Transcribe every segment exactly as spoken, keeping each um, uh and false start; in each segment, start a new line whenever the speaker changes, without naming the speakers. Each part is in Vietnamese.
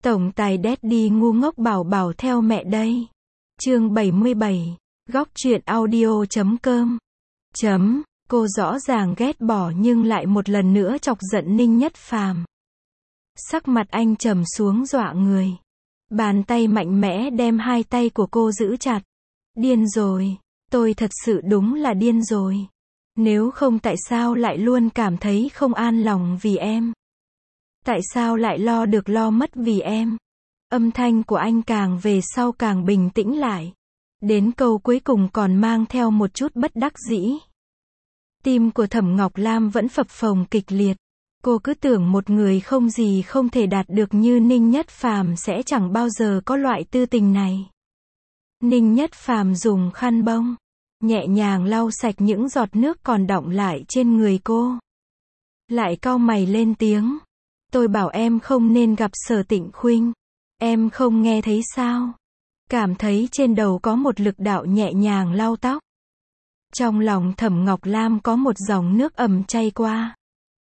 Tổng tài Daddy ngu ngốc bảo bảo theo mẹ đây. Chương bảy mươi bảy. Góc truyện audio chấm com. Chấm. Cô rõ ràng ghét bỏ nhưng lại một lần nữa chọc giận Ninh Nhất Phàm. Sắc mặt anh trầm xuống dọa người. Bàn tay mạnh mẽ đem hai tay của cô giữ chặt. Điên rồi. Tôi thật sự đúng là điên rồi. Nếu không tại sao lại luôn cảm thấy không an lòng vì em? Tại sao lại lo được lo mất vì em? Âm thanh của anh càng về sau càng bình tĩnh lại. Đến câu cuối cùng còn mang theo một chút bất đắc dĩ. Tim của Thẩm Ngọc Lam vẫn phập phồng kịch liệt. Cô cứ tưởng một người không gì không thể đạt được như Ninh Nhất Phàm sẽ chẳng bao giờ có loại tư tình này. Ninh Nhất Phàm dùng khăn bông nhẹ nhàng lau sạch những giọt nước còn đọng lại trên người cô. Lại cau mày lên tiếng. Tôi bảo em không nên gặp Sở Tịnh Khuynh. Em không nghe thấy sao? Cảm thấy trên đầu có một lực đạo nhẹ nhàng lau tóc. Trong lòng Thẩm Ngọc Lam có một dòng nước ẩm chay qua.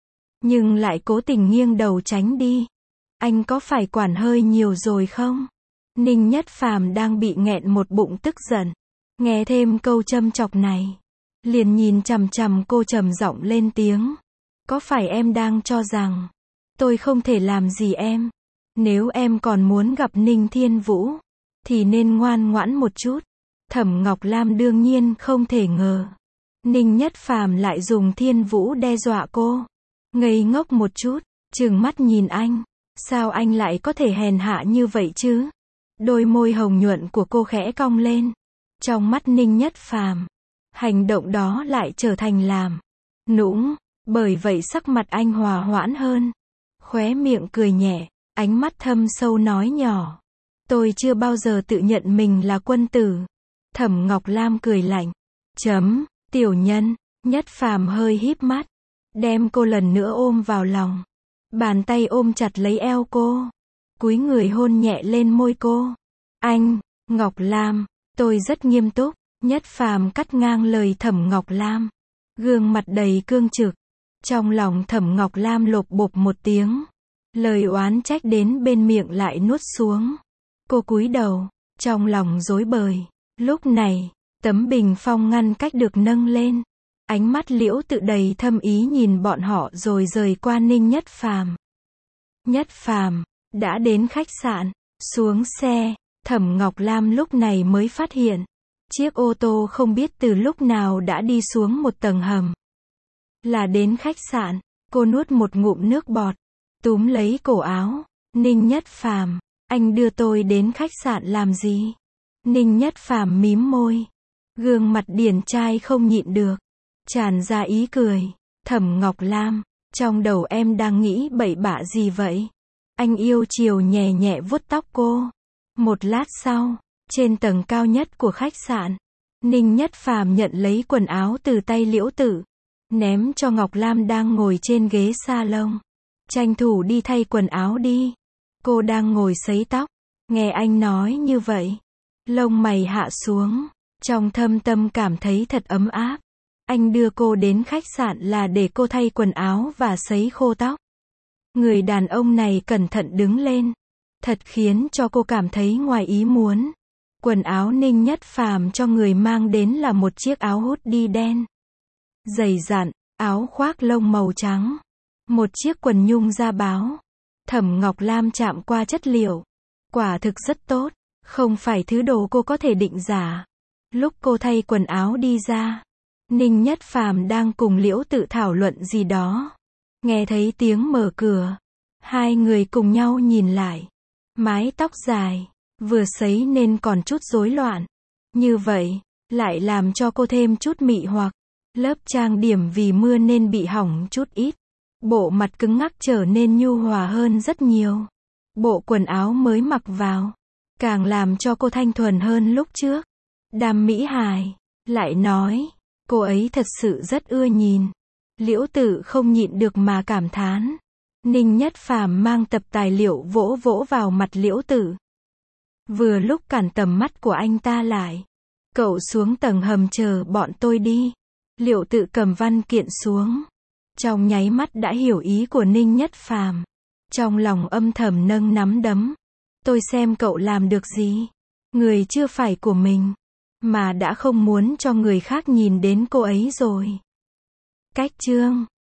Nhưng lại cố tình nghiêng đầu tránh đi. Anh có phải quản hơi nhiều rồi không? Ninh Nhất Phàm đang bị nghẹn một bụng tức giận. Nghe thêm câu châm chọc này. Liền nhìn chằm chằm cô trầm giọng lên tiếng. Có phải em đang cho rằng tôi không thể làm gì em? Nếu em còn muốn gặp Ninh Thiên Vũ thì nên ngoan ngoãn một chút. Thẩm Ngọc Lam đương nhiên không thể ngờ Ninh Nhất Phàm lại dùng Thiên Vũ đe dọa cô. Ngây ngốc một chút, trừng mắt nhìn anh. Sao anh lại có thể hèn hạ như vậy chứ? Đôi môi hồng nhuận của cô khẽ cong lên. Trong mắt Ninh Nhất Phàm, hành động đó lại trở thành làm nũng. Bởi vậy sắc mặt anh hòa hoãn hơn. Khóe miệng cười nhẹ, ánh mắt thâm sâu nói nhỏ. Tôi chưa bao giờ tự nhận mình là quân tử. Thẩm Ngọc Lam cười lạnh. Chấm. Tiểu nhân. Nhất Phàm hơi híp mắt. Đem cô lần nữa ôm vào lòng. Bàn tay ôm chặt lấy eo cô. Cúi người hôn nhẹ lên môi cô. Anh. Ngọc Lam. Tôi rất nghiêm túc. Nhất Phàm cắt ngang lời Thẩm Ngọc Lam. Gương mặt đầy cương trực. Trong lòng Thẩm Ngọc Lam lộp bộp một tiếng. Lời oán trách đến bên miệng lại nuốt xuống. Cô cúi đầu, trong lòng rối bời. Lúc này, tấm bình phong ngăn cách được nâng lên. Ánh mắt Liễu Tự đầy thâm ý nhìn bọn họ rồi rời qua Ninh Nhất Phàm. Nhất Phàm đã đến khách sạn, xuống xe. Thẩm Ngọc Lam lúc này mới phát hiện chiếc ô tô không biết từ lúc nào đã đi xuống một tầng hầm. Là đến khách sạn. Cô nuốt một ngụm nước bọt, túm lấy cổ áo. Ninh Nhất Phàm, anh đưa tôi đến khách sạn làm gì? Ninh Nhất Phàm mím môi. Gương mặt điển trai không nhịn được. Tràn ra ý cười. Thẩm Ngọc Lam, trong đầu em đang nghĩ bậy bạ gì vậy? Anh yêu chiều nhẹ nhẹ vuốt tóc cô. Một lát sau, trên tầng cao nhất của khách sạn, Ninh Nhất Phàm nhận lấy quần áo từ tay Liễu Tử. Ném cho Ngọc Lam đang ngồi trên ghế salon. Tranh thủ đi thay quần áo đi. Cô đang ngồi sấy tóc. Nghe anh nói như vậy. Lông mày hạ xuống. Trong thâm tâm cảm thấy thật ấm áp. Anh đưa cô đến khách sạn là để cô thay quần áo và sấy khô tóc. Người đàn ông này cẩn thận đứng lên. Thật khiến cho cô cảm thấy ngoài ý muốn. Quần áo Ninh Nhất Phàm cho người mang đến là một chiếc áo hoodie đen. Dày dặn, áo khoác lông màu trắng. Một chiếc quần nhung da báo. Thẩm Ngọc Lam chạm qua chất liệu. Quả thực rất tốt. Không phải thứ đồ cô có thể định giả. Lúc cô thay quần áo đi ra, Ninh Nhất Phàm đang cùng Liễu Tự thảo luận gì đó. Nghe thấy tiếng mở cửa. Hai người cùng nhau nhìn lại. Mái tóc dài, vừa sấy nên còn chút rối loạn. Như vậy, lại làm cho cô thêm chút mị hoặc. Lớp trang điểm vì mưa nên bị hỏng chút ít. Bộ mặt cứng ngắc trở nên nhu hòa hơn rất nhiều. Bộ quần áo mới mặc vào, càng làm cho cô thanh thuần hơn lúc trước. Đàm Mỹ Hài lại nói, cô ấy thật sự rất ưa nhìn. Liễu Tử không nhịn được mà cảm thán. Ninh Nhất Phàm mang tập tài liệu vỗ vỗ vào mặt Liễu Tử. Vừa lúc cản tầm mắt của anh ta lại. Cậu xuống tầng hầm chờ bọn tôi đi. Liễu Tự cầm văn kiện xuống. Trong nháy mắt đã hiểu ý của Ninh Nhất Phàm. Trong lòng âm thầm nâng nắm đấm. Tôi xem cậu làm được gì. Người chưa phải của mình, mà đã không muốn cho người khác nhìn đến cô ấy rồi. Cách chương